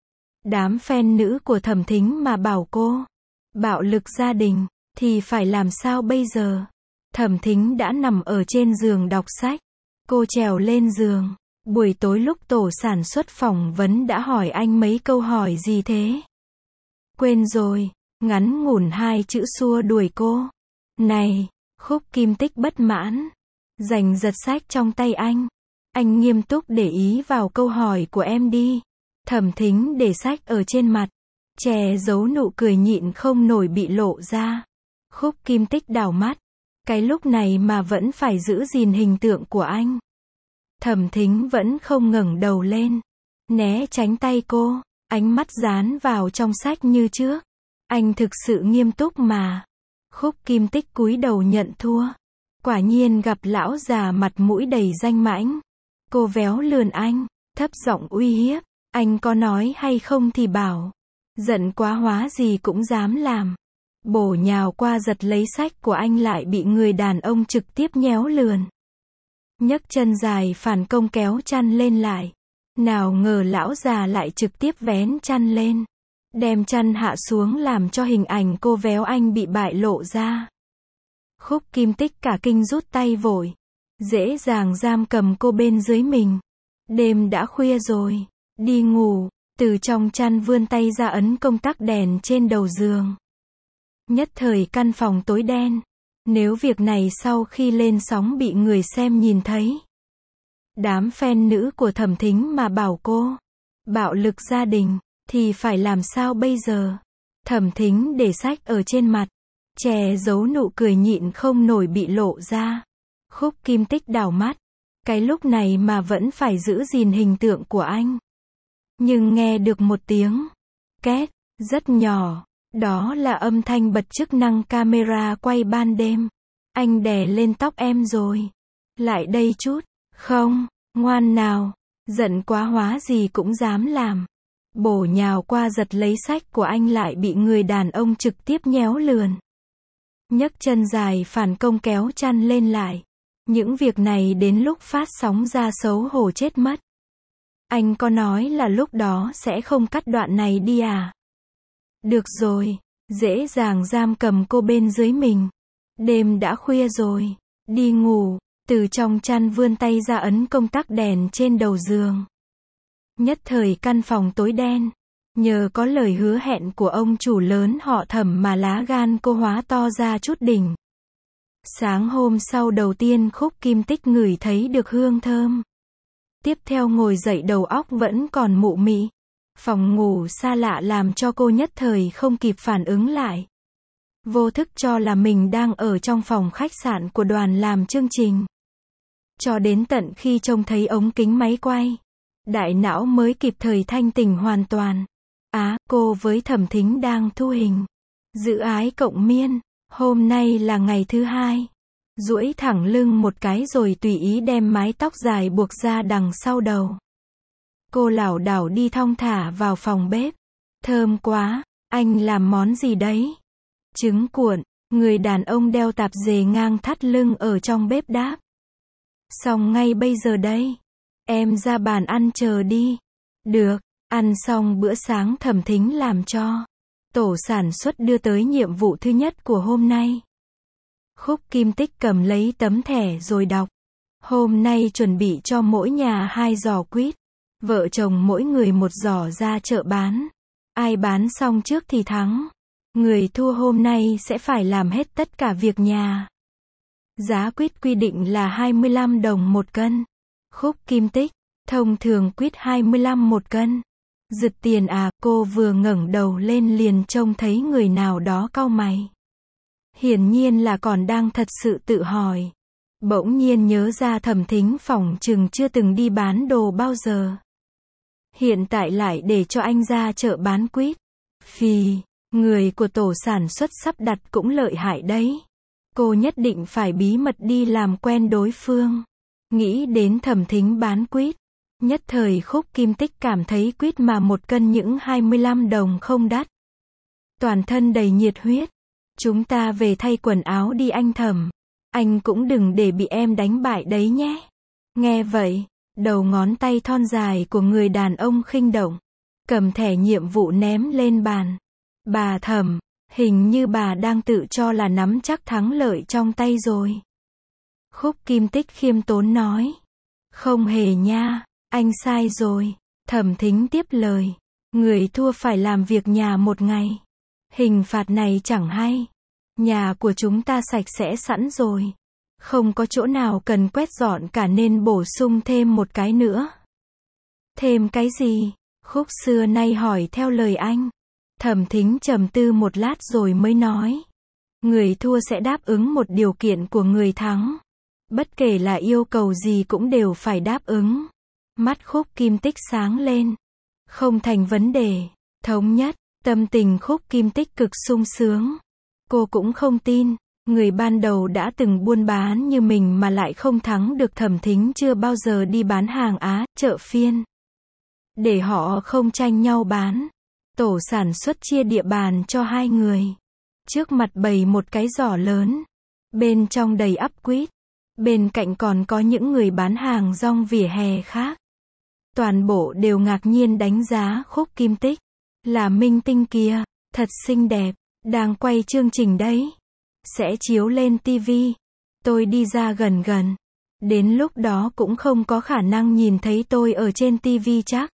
Đám fan nữ của Thẩm Thính mà bảo cô bạo lực gia đình, thì phải làm sao bây giờ? Thẩm Thính đã nằm ở trên giường đọc sách. Cô trèo lên giường. Buổi tối lúc tổ sản xuất phỏng vấn đã hỏi anh mấy câu hỏi gì thế? Quên rồi. Ngắn ngủn hai chữ xua đuổi cô. Này! Khúc Kim Tích bất mãn. Giành giật sách trong tay anh. Anh nghiêm túc để ý vào câu hỏi của em đi. Thẩm Thính để sách ở trên mặt. Che giấu nụ cười nhịn không nổi bị lộ ra. Khúc Kim Tích đảo mắt. Cái lúc này mà vẫn phải giữ gìn hình tượng của anh. Thẩm Thính vẫn không ngẩng đầu lên. Né tránh tay cô. Ánh mắt dán vào trong sách như trước. Anh thực sự nghiêm túc mà. Khúc Kim Tích cúi đầu nhận thua. Quả nhiên gặp lão già mặt mũi đầy danh mãnh. Cô véo lườn anh. Thấp giọng uy hiếp. Anh có nói hay không thì bảo. Giận quá hóa gì cũng dám làm. Bổ nhào qua giật lấy sách của anh lại bị người đàn ông trực tiếp nhéo lườn. Nhấc chân dài phản công kéo chăn lên lại. Nào ngờ lão già lại trực tiếp vén chăn lên. Đem chăn hạ xuống làm cho hình ảnh cô véo anh bị bại lộ ra. Khúc Kim Tích cả kinh rút tay vội. Dễ dàng giam cầm cô bên dưới mình. Đêm đã khuya rồi. Đi ngủ. Từ trong chăn vươn tay ra ấn công tắc đèn trên đầu giường. Nhất thời căn phòng tối đen. Nếu việc này sau khi lên sóng bị người xem nhìn thấy. Đám fan nữ của Thẩm Thính mà bảo cô bạo lực gia đình, thì phải làm sao bây giờ? Thẩm Thính để sách ở trên mặt. Che giấu nụ cười nhịn không nổi bị lộ ra. Khúc Kim Tích đảo mắt. Cái lúc này mà vẫn phải giữ gìn hình tượng của anh. Nhưng nghe được một tiếng két, rất nhỏ. Đó là âm thanh bật chức năng camera quay ban đêm. Anh đè lên tóc em rồi. Lại đây chút. Không, ngoan nào. Giận quá hóa gì cũng dám làm. Bổ nhào qua giật lấy sách của anh lại bị người đàn ông trực tiếp nhéo lườn. Nhấc chân dài phản công kéo chăn lên lại. Những việc này đến lúc phát sóng ra xấu hổ chết mất. Anh có nói là lúc đó sẽ không cắt đoạn này đi à? Được rồi. Dễ dàng giam cầm cô bên dưới mình. Đêm đã khuya rồi. Đi ngủ. Từ trong chăn vươn tay ra ấn công tắc đèn trên đầu giường. Nhất thời căn phòng tối đen. Nhờ có lời hứa hẹn của ông chủ lớn họ Thẩm mà lá gan cô hóa to ra chút đỉnh. Sáng hôm sau đầu tiên Khúc Kim Tích ngửi thấy được hương thơm. Tiếp theo ngồi dậy đầu óc vẫn còn mụ mị. Phòng ngủ xa lạ làm cho cô nhất thời không kịp phản ứng lại. Vô thức cho là mình đang ở trong phòng khách sạn của đoàn làm chương trình. Cho đến tận khi trông thấy ống kính máy quay, đại não mới kịp thời thanh tỉnh hoàn toàn. Á, cô với Thẩm Thính đang thu hình. Dự ái cộng miên. Hôm nay là ngày thứ hai. Duỗi thẳng lưng một cái rồi tùy ý đem mái tóc dài buộc ra đằng sau đầu. Cô lảo đảo đi thong thả vào phòng bếp. Thơm quá, anh làm món gì đấy? Trứng cuộn, người đàn ông đeo tạp dề ngang thắt lưng ở trong bếp đáp. Xong ngay bây giờ đây. Em ra bàn ăn chờ đi. Được, ăn xong bữa sáng Thẩm Thính làm cho. Tổ sản xuất đưa tới nhiệm vụ thứ nhất của hôm nay. Khúc Kim Tích cầm lấy tấm thẻ rồi đọc. Hôm nay chuẩn bị cho mỗi nhà hai giò quýt. Vợ chồng mỗi người một giò ra chợ bán. Ai bán xong trước thì thắng. Người thua hôm nay sẽ phải làm hết tất cả việc nhà. Giá quýt quy định là hai mươi lăm đồng một cân. Khúc Kim Tích, thông thường quýt hai mươi lăm một cân. Giật tiền à, cô vừa ngẩng đầu lên liền trông thấy người nào đó cau mày. Hiển nhiên là còn đang thật sự tự hỏi. Bỗng nhiên nhớ ra Thẩm Thính phỏng chừng chưa từng đi bán đồ bao giờ. Hiện tại lại để cho anh ra chợ bán quýt. Phì, người của tổ sản xuất sắp đặt cũng lợi hại đấy. Cô nhất định phải bí mật đi làm quen đối phương. Nghĩ đến Thẩm Thính bán quýt. Nhất thời Khúc Kim Tích cảm thấy quýt mà một cân những hai mươi lăm đồng không đắt. Toàn thân đầy nhiệt huyết. Chúng ta về thay quần áo đi anh Thẩm. Anh cũng đừng để bị em đánh bại đấy nhé. Nghe vậy, đầu ngón tay thon dài của người đàn ông khinh động. Cầm thẻ nhiệm vụ ném lên bàn. Bà Thẩm, hình như bà đang tự cho là nắm chắc thắng lợi trong tay rồi. Khúc Kim Tích khiêm tốn nói. Không hề nha, anh sai rồi. Thẩm Thính tiếp lời. Người thua phải làm việc nhà một ngày. Hình phạt này chẳng hay. Nhà của chúng ta sạch sẽ sẵn rồi. Không có chỗ nào cần quét dọn cả nên bổ sung thêm một cái nữa. Thêm cái gì? Khúc xưa nay hỏi theo lời anh. Thẩm Thính trầm tư một lát rồi mới nói. Người thua sẽ đáp ứng một điều kiện của người thắng. Bất kể là yêu cầu gì cũng đều phải đáp ứng. Mắt Khúc Kim Tích sáng lên. Không thành vấn đề. Thống nhất, tâm tình Khúc Kim Tích cực sung sướng. Cô cũng không tin, người ban đầu đã từng buôn bán như mình mà lại không thắng được. Thẩm Thính chưa bao giờ đi bán hàng Á, chợ phiên. Để họ không tranh nhau bán. Tổ sản xuất chia địa bàn cho hai người. Trước mặt bày một cái giỏ lớn. Bên trong đầy ắp quýt. Bên cạnh còn có những người bán hàng rong vỉa hè khác. Toàn bộ đều ngạc nhiên đánh giá Khúc Kim Tích. Là minh tinh kìa, thật xinh đẹp, đang quay chương trình đấy. Sẽ chiếu lên tivi. Tôi đi ra gần gần. Đến lúc đó cũng không có khả năng nhìn thấy tôi ở trên tivi chắc.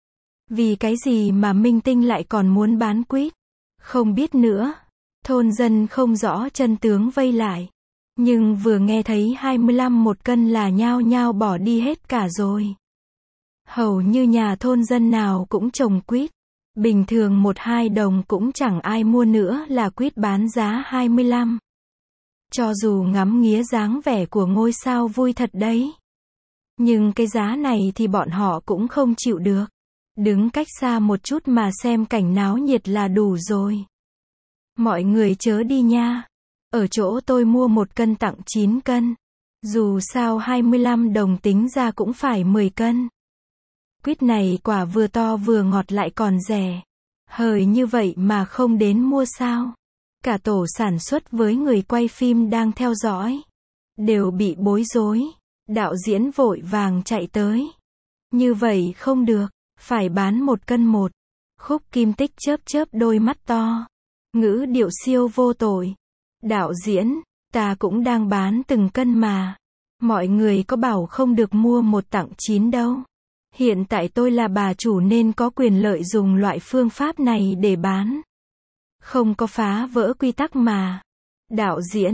Vì cái gì mà minh tinh lại còn muốn bán quýt? Không biết nữa. Thôn dân không rõ chân tướng vây lại. Nhưng vừa nghe thấy hai mươi lăm một cân là nhao nhao bỏ đi hết cả rồi. Hầu như nhà thôn dân nào cũng trồng quýt. Bình thường một hai đồng cũng chẳng ai mua nữa là quýt bán giá hai mươi lăm. Cho dù ngắm nghía dáng vẻ của ngôi sao vui thật đấy. Nhưng cái giá này thì bọn họ cũng không chịu được. Đứng cách xa một chút mà xem cảnh náo nhiệt là đủ rồi. Mọi người chớ đi nha. Ở chỗ tôi mua một cân tặng chín cân. Dù sao hai mươi lăm đồng tính ra cũng phải mười cân. Quýt này quả vừa to vừa ngọt lại còn rẻ. Hời như vậy mà không đến mua sao? Cả tổ sản xuất với người quay phim đang theo dõi. Đều bị bối rối. Đạo diễn vội vàng chạy tới. Như vậy không được. Phải bán một cân một. Khúc Kim Tích chớp chớp đôi mắt to. Ngữ điệu siêu vô tội. Đạo diễn, ta cũng đang bán từng cân mà. Mọi người có bảo không được mua một tặng chín đâu. Hiện tại tôi là bà chủ nên có quyền lợi dùng loại phương pháp này để bán. Không có phá vỡ quy tắc mà. Đạo diễn,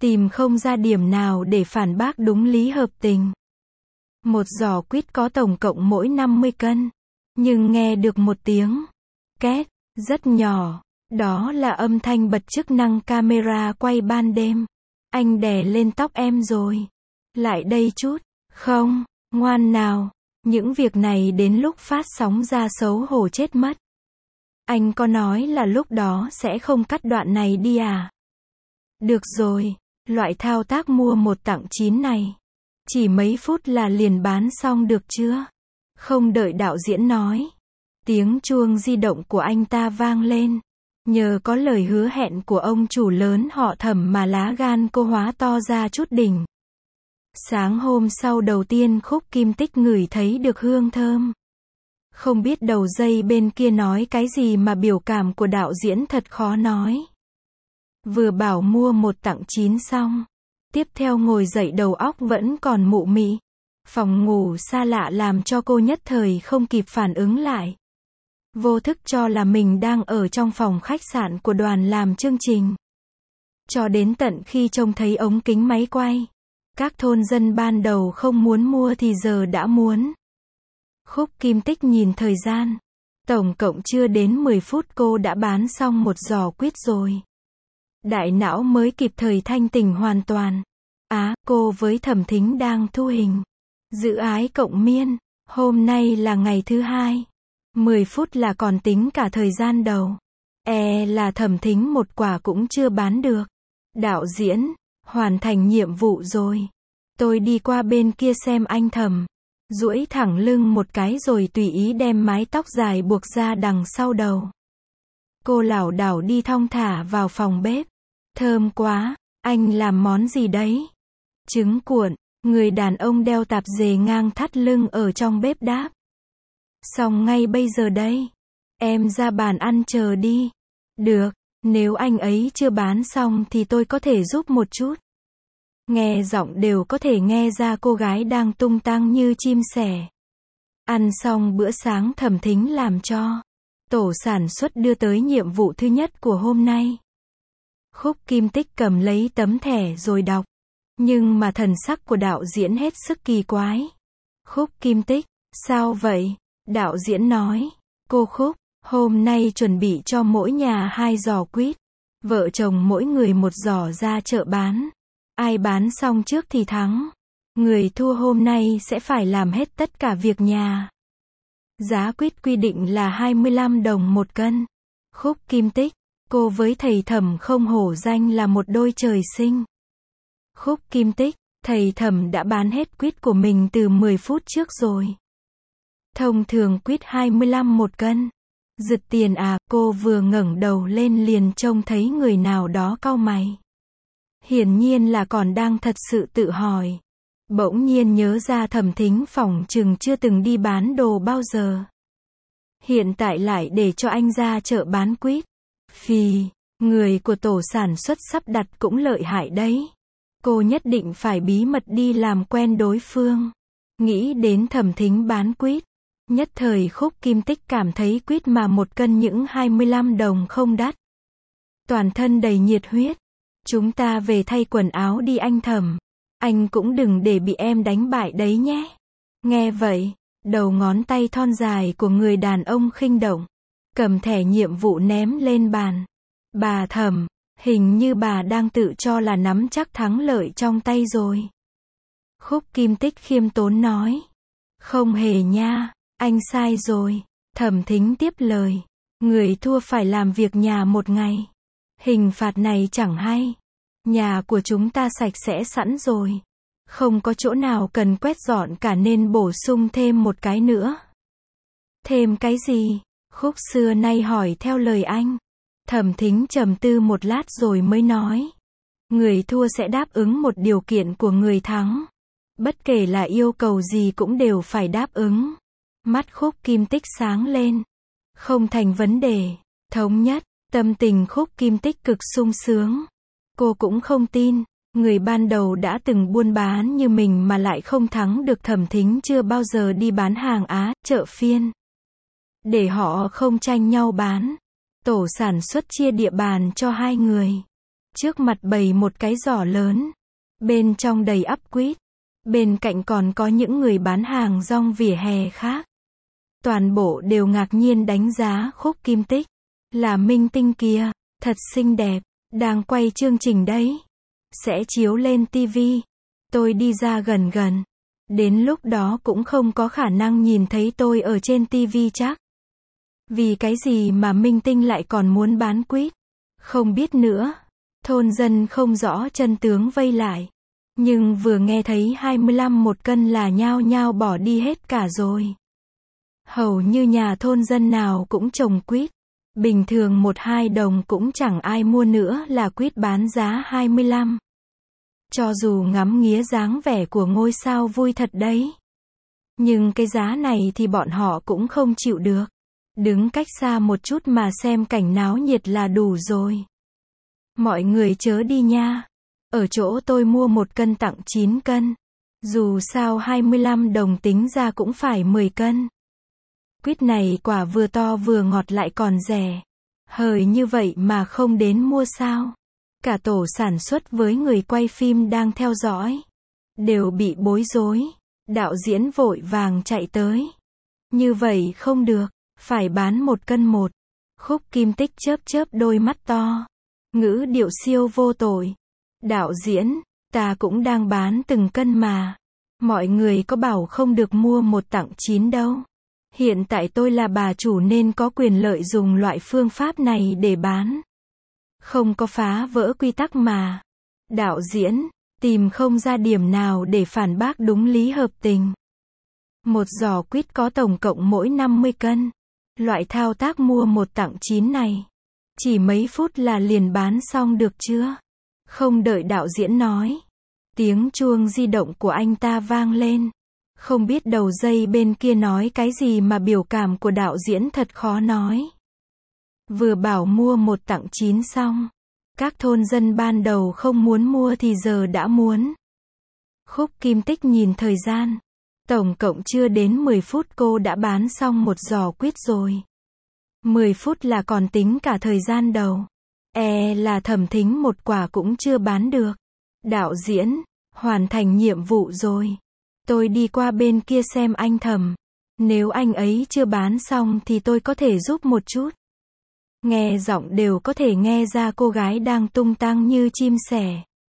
tìm không ra điểm nào để phản bác đúng lý hợp tình. Một giỏ quýt có tổng cộng mỗi năm mươi cân. Nhưng nghe được một tiếng két, rất nhỏ. Đó là âm thanh bật chức năng camera quay ban đêm. Anh đè lên tóc em rồi. Lại đây chút. Không, ngoan nào. Những việc này đến lúc phát sóng ra xấu hổ chết mất. Anh có nói là lúc đó sẽ không cắt đoạn này đi à? Được rồi, loại thao tác mua một tặng chín này. Chỉ mấy phút là liền bán xong được chưa? Không đợi đạo diễn nói. Tiếng chuông di động của anh ta vang lên. Nhờ có lời hứa hẹn của ông chủ lớn họ Thẩm mà lá gan cô hóa to ra chút đỉnh. Sáng hôm sau đầu tiên Khúc Kim Tích ngửi thấy được hương thơm. Không biết đầu dây bên kia nói cái gì mà biểu cảm của đạo diễn thật khó nói. Vừa bảo mua một tặng chín xong. Tiếp theo ngồi dậy đầu óc vẫn còn mụ mị. Phòng ngủ xa lạ làm cho cô nhất thời không kịp phản ứng lại. Vô thức cho là mình đang ở trong phòng khách sạn của đoàn làm chương trình. Cho đến tận khi trông thấy ống kính máy quay. Các thôn dân ban đầu không muốn mua thì giờ đã muốn. Khúc Kim Tích nhìn thời gian. Tổng cộng chưa đến mười phút cô đã bán xong một giỏ quýt rồi. Đại não mới kịp thời thanh tỉnh hoàn toàn. Á, cô với Thẩm Thính đang thu hình. Dự ái cộng miên. Hôm nay là ngày thứ hai. mười phút là còn tính cả thời gian đầu. E là Thẩm Thính một quả cũng chưa bán được. Đạo diễn, hoàn thành nhiệm vụ rồi. Tôi đi qua bên kia xem anh Thẩm. Duỗi thẳng lưng một cái rồi tùy ý đem mái tóc dài buộc ra đằng sau đầu. Cô lảo đảo đi thong thả vào phòng bếp. Thơm quá, anh làm món gì đấy? Trứng cuộn, người đàn ông đeo tạp dề ngang thắt lưng ở trong bếp đáp. Xong ngay bây giờ đây. Em ra bàn ăn chờ đi. Được, nếu anh ấy chưa bán xong thì tôi có thể giúp một chút. Nghe giọng đều có thể nghe ra cô gái đang tung tăng như chim sẻ. Ăn xong bữa sáng Thẩm Thính làm cho. Tổ sản xuất đưa tới nhiệm vụ thứ nhất của hôm nay. Khúc Kim Tích cầm lấy tấm thẻ rồi đọc. Nhưng mà thần sắc của đạo diễn hết sức kỳ quái. Khúc Kim Tích, sao vậy? Đạo diễn nói. Cô Khúc, hôm nay chuẩn bị cho mỗi nhà hai giỏ quýt. Vợ chồng mỗi người một giỏ ra chợ bán. Ai bán xong trước thì thắng. Người thua hôm nay sẽ phải làm hết tất cả việc nhà. Giá quýt quy định là hai mươi lăm đồng một cân. Khúc Kim Tích, cô với thầy Thẩm không hổ danh là một đôi trời sinh. Khúc Kim Tích, thầy Thẩm đã bán hết quýt của mình từ mười phút trước rồi. Thông thường quýt hai mươi lăm một cân. Giật tiền à? Cô vừa ngẩng đầu lên liền trông thấy người nào đó cau mày. Hiển nhiên là còn đang thật sự tự hỏi. Bỗng nhiên nhớ ra Thẩm Thính phỏng chừng chưa từng đi bán đồ bao giờ. Hiện tại lại để cho anh ra chợ bán quýt. Phì, người của tổ sản xuất sắp đặt cũng lợi hại đấy. Cô nhất định phải bí mật đi làm quen đối phương. Nghĩ đến Thẩm Thính bán quýt. Nhất thời Khúc Kim Tích cảm thấy quýt mà một cân những hai mươi lăm đồng không đắt. Toàn thân đầy nhiệt huyết. Chúng ta về thay quần áo đi anh Thẩm. Anh cũng đừng để bị em đánh bại đấy nhé. Nghe vậy, đầu ngón tay thon dài của người đàn ông khinh động. Cầm thẻ nhiệm vụ ném lên bàn. Bà Thẩm, hình như bà đang tự cho là nắm chắc thắng lợi trong tay rồi. Khúc Kim Tích khiêm tốn nói. Không hề nha, anh sai rồi. Thẩm Thính tiếp lời. Người thua phải làm việc nhà một ngày. Hình phạt này chẳng hay. Nhà của chúng ta sạch sẽ sẵn rồi. Không có chỗ nào cần quét dọn cả nên bổ sung thêm một cái nữa. Thêm cái gì? Khúc xưa nay hỏi theo lời anh. Thẩm Thính trầm tư một lát rồi mới nói. Người thua sẽ đáp ứng một điều kiện của người thắng. Bất kể là yêu cầu gì cũng đều phải đáp ứng. Mắt Khúc Kim Tích sáng lên. Không thành vấn đề. Thống nhất. Tâm tình Khúc Kim Tích cực sung sướng. Cô cũng không tin. Người ban đầu đã từng buôn bán như mình mà lại không thắng được. Thẩm Thính chưa bao giờ đi bán hàng Á, chợ phiên. Để họ không tranh nhau bán. Tổ sản xuất chia địa bàn cho hai người. Trước mặt bày một cái giỏ lớn. Bên trong đầy ắp quýt. Bên cạnh còn có những người bán hàng rong vỉa hè khác. Toàn bộ đều ngạc nhiên đánh giá Khúc Kim Tích. Là minh tinh kìa, thật xinh đẹp, đang quay chương trình đấy. Sẽ chiếu lên tivi. Tôi đi ra gần gần. Đến lúc đó cũng không có khả năng nhìn thấy tôi ở trên tivi chắc. Vì cái gì mà minh tinh lại còn muốn bán quýt? Không biết nữa. Thôn dân không rõ chân tướng vây lại. Nhưng vừa nghe thấy hai mươi lăm một cân là nhao nhao bỏ đi hết cả rồi. Hầu như nhà thôn dân nào cũng trồng quýt. Bình thường một hai đồng cũng chẳng ai mua nữa là quýt bán giá hai mươi lăm. Cho dù ngắm nghía dáng vẻ của ngôi sao vui thật đấy. Nhưng cái giá này thì bọn họ cũng không chịu được. Đứng cách xa một chút mà xem cảnh náo nhiệt là đủ rồi. Mọi người chớ đi nha. Ở chỗ tôi mua một cân tặng chín cân. Dù sao hai mươi lăm đồng tính ra cũng phải mười cân. Quýt này quả vừa to vừa ngọt lại còn rẻ. Hời như vậy mà không đến mua sao? Cả tổ sản xuất với người quay phim đang theo dõi. Đều bị bối rối. Đạo diễn vội vàng chạy tới. Như vậy không được. Phải bán một cân một. Khúc Kim Tích chớp chớp đôi mắt to. Ngữ điệu siêu vô tội. Đạo diễn, ta cũng đang bán từng cân mà. Mọi người có bảo không được mua một tặng chín đâu. Hiện tại tôi là bà chủ nên có quyền lợi dùng loại phương pháp này để bán. Không có phá vỡ quy tắc mà. Đạo diễn, tìm không ra điểm nào để phản bác đúng lý hợp tình. Một giỏ quýt có tổng cộng mỗi năm mươi cân. Loại thao tác mua một tặng chín này. Chỉ mấy phút là liền bán xong được chưa? Không đợi đạo diễn nói. Tiếng chuông di động của anh ta vang lên. Không biết đầu dây bên kia nói cái gì mà biểu cảm của đạo diễn thật khó nói. Vừa bảo mua một tặng chín xong. Các thôn dân ban đầu không muốn mua thì giờ đã muốn. Khúc Kim Tích nhìn thời gian. Tổng cộng chưa đến mười phút cô đã bán xong một giỏ quýt rồi. mười phút là còn tính cả thời gian đầu. E là Thẩm Thính một quả cũng chưa bán được. Đạo diễn, hoàn thành nhiệm vụ rồi. Tôi đi qua bên kia xem anh Thẩm. Nếu anh ấy chưa bán xong thì tôi có thể giúp một chút. Nghe giọng đều có thể nghe ra cô gái đang tung tăng như chim sẻ.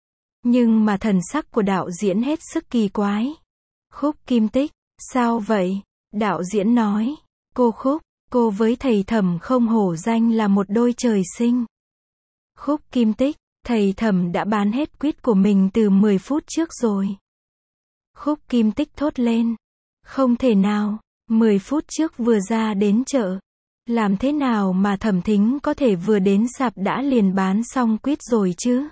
Nhưng mà thần sắc của đạo diễn hết sức kỳ quái. Khúc Kim Tích, sao vậy? Đạo diễn nói, cô Khúc, cô với thầy Thẩm không hổ danh là một đôi trời sinh. Khúc Kim Tích, thầy Thẩm đã bán hết quýt của mình từ mười phút trước rồi. Khúc Kim Tích thốt lên, không thể nào, mười phút trước vừa ra đến chợ. Làm thế nào mà Thẩm Thính có thể vừa đến sạp đã liền bán xong quýt rồi chứ?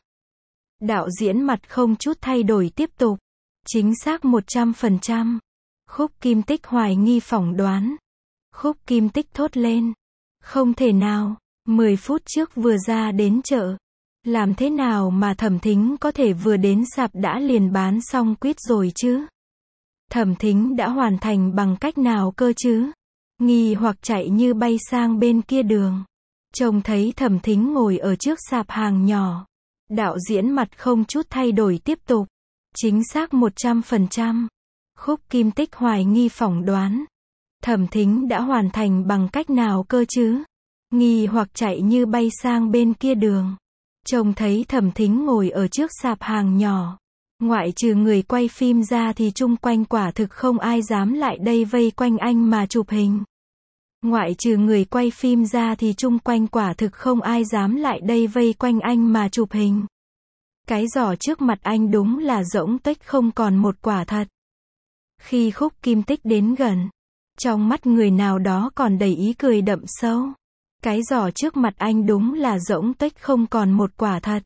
Đạo diễn mặt không chút thay đổi tiếp tục. Chính xác một trăm phần trăm. Khúc Kim Tích hoài nghi phỏng đoán. Khúc Kim Tích thốt lên. Không thể nào, mười phút trước vừa ra đến chợ. Làm thế nào mà Thẩm Thính có thể vừa đến sạp đã liền bán xong quýt rồi chứ? Thẩm Thính đã hoàn thành bằng cách nào cơ chứ? Nghi hoặc chạy như bay sang bên kia đường. Trông thấy Thẩm Thính ngồi ở trước sạp hàng nhỏ. Đạo diễn mặt không chút thay đổi tiếp tục. Chính xác một trăm phần trăm. Khúc Kim Tích hoài nghi phỏng đoán. Thẩm Thính đã hoàn thành bằng cách nào cơ chứ? Nghi hoặc chạy như bay sang bên kia đường. Trông thấy Thẩm Thính ngồi ở trước sạp hàng nhỏ. Ngoại trừ người quay phim ra thì chung quanh quả thực không ai dám lại đây vây quanh anh mà chụp hình. Ngoại trừ người quay phim ra thì chung quanh quả thực không ai dám lại đây vây quanh anh mà chụp hình. Cái giỏ trước mặt anh đúng là rỗng tuếch không còn một quả thật. Khi Khúc Kim Tích đến gần, trong mắt người nào đó còn đầy ý cười đậm sâu. Cái giỏ trước mặt anh đúng là rỗng tuếch không còn một quả thật.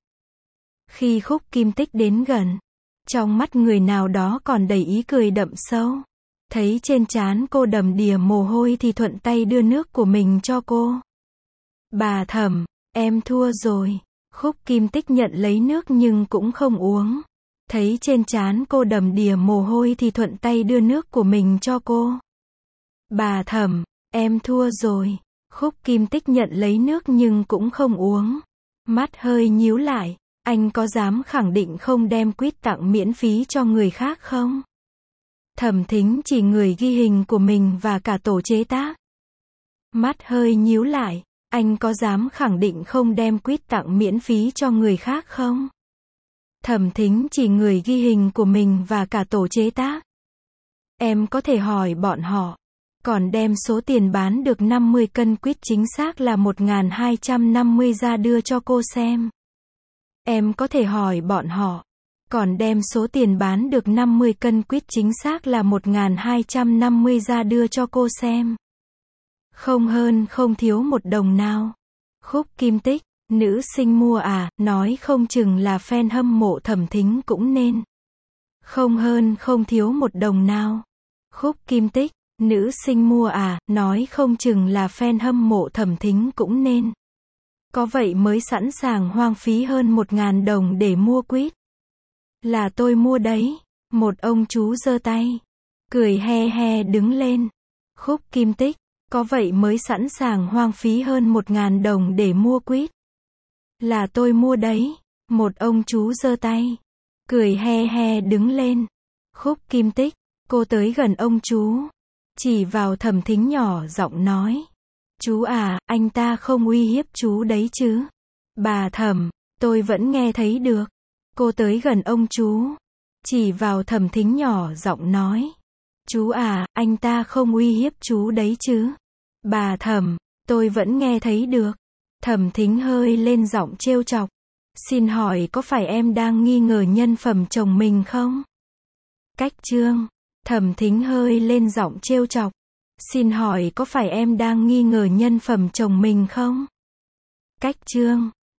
Khi Khúc Kim Tích đến gần, trong mắt người nào đó còn đầy ý cười đậm sâu. Thấy trên trán cô đầm đìa mồ hôi thì thuận tay đưa nước của mình cho cô. Bà Thẩm, em thua rồi. Khúc Kim Tích nhận lấy nước nhưng cũng không uống. Thấy trên trán cô đầm đìa mồ hôi thì thuận tay đưa nước của mình cho cô. Bà Thẩm, em thua rồi. Khúc Kim Tích nhận lấy nước nhưng cũng không uống. Mắt hơi nhíu lại. Anh có dám khẳng định không đem quýt tặng miễn phí cho người khác không? Thẩm Thính chỉ người ghi hình của mình và cả tổ chế tác. Mắt hơi nhíu lại, anh có dám khẳng định không đem quýt tặng miễn phí cho người khác không? Thẩm Thính chỉ người ghi hình của mình và cả tổ chế tác. Em có thể hỏi bọn họ, còn đem số tiền bán được năm mươi cân quýt chính xác là một nghìn hai trăm năm mươi ra đưa cho cô xem. Em có thể hỏi bọn họ, còn đem số tiền bán được năm mươi cân quýt chính xác là một nghìn hai trăm năm mươi ra đưa cho cô xem. Không hơn không thiếu một đồng nào. Khúc Kim Tích, nữ sinh mua à, nói không chừng là fan hâm mộ Thẩm Thính cũng nên. Không hơn không thiếu một đồng nào. Khúc Kim Tích, nữ sinh mua à, nói không chừng là fan hâm mộ Thẩm Thính cũng nên. Có vậy mới sẵn sàng hoang phí hơn một ngàn đồng để mua quýt. Là tôi mua đấy. Một ông chú giơ tay, cười he he đứng lên. Khúc Kim Tích, có vậy mới sẵn sàng hoang phí hơn một ngàn đồng để mua quýt. Là tôi mua đấy. Một ông chú giơ tay, cười he he đứng lên. Khúc Kim Tích, cô tới gần ông chú, chỉ vào Thẩm Thính nhỏ giọng nói. Chú à, anh ta không uy hiếp chú đấy chứ? Bà Thẩm, tôi vẫn nghe thấy được. Cô tới gần ông chú, chỉ vào Thẩm Thính nhỏ giọng nói. Chú à, anh ta không uy hiếp chú đấy chứ? Bà Thẩm, tôi vẫn nghe thấy được. Thẩm Thính hơi lên giọng trêu chọc. Xin hỏi có phải em đang nghi ngờ nhân phẩm chồng mình không? Cách chương. Thẩm Thính hơi lên giọng trêu chọc. Xin hỏi có phải em đang nghi ngờ nhân phẩm chồng mình không? Cách chương.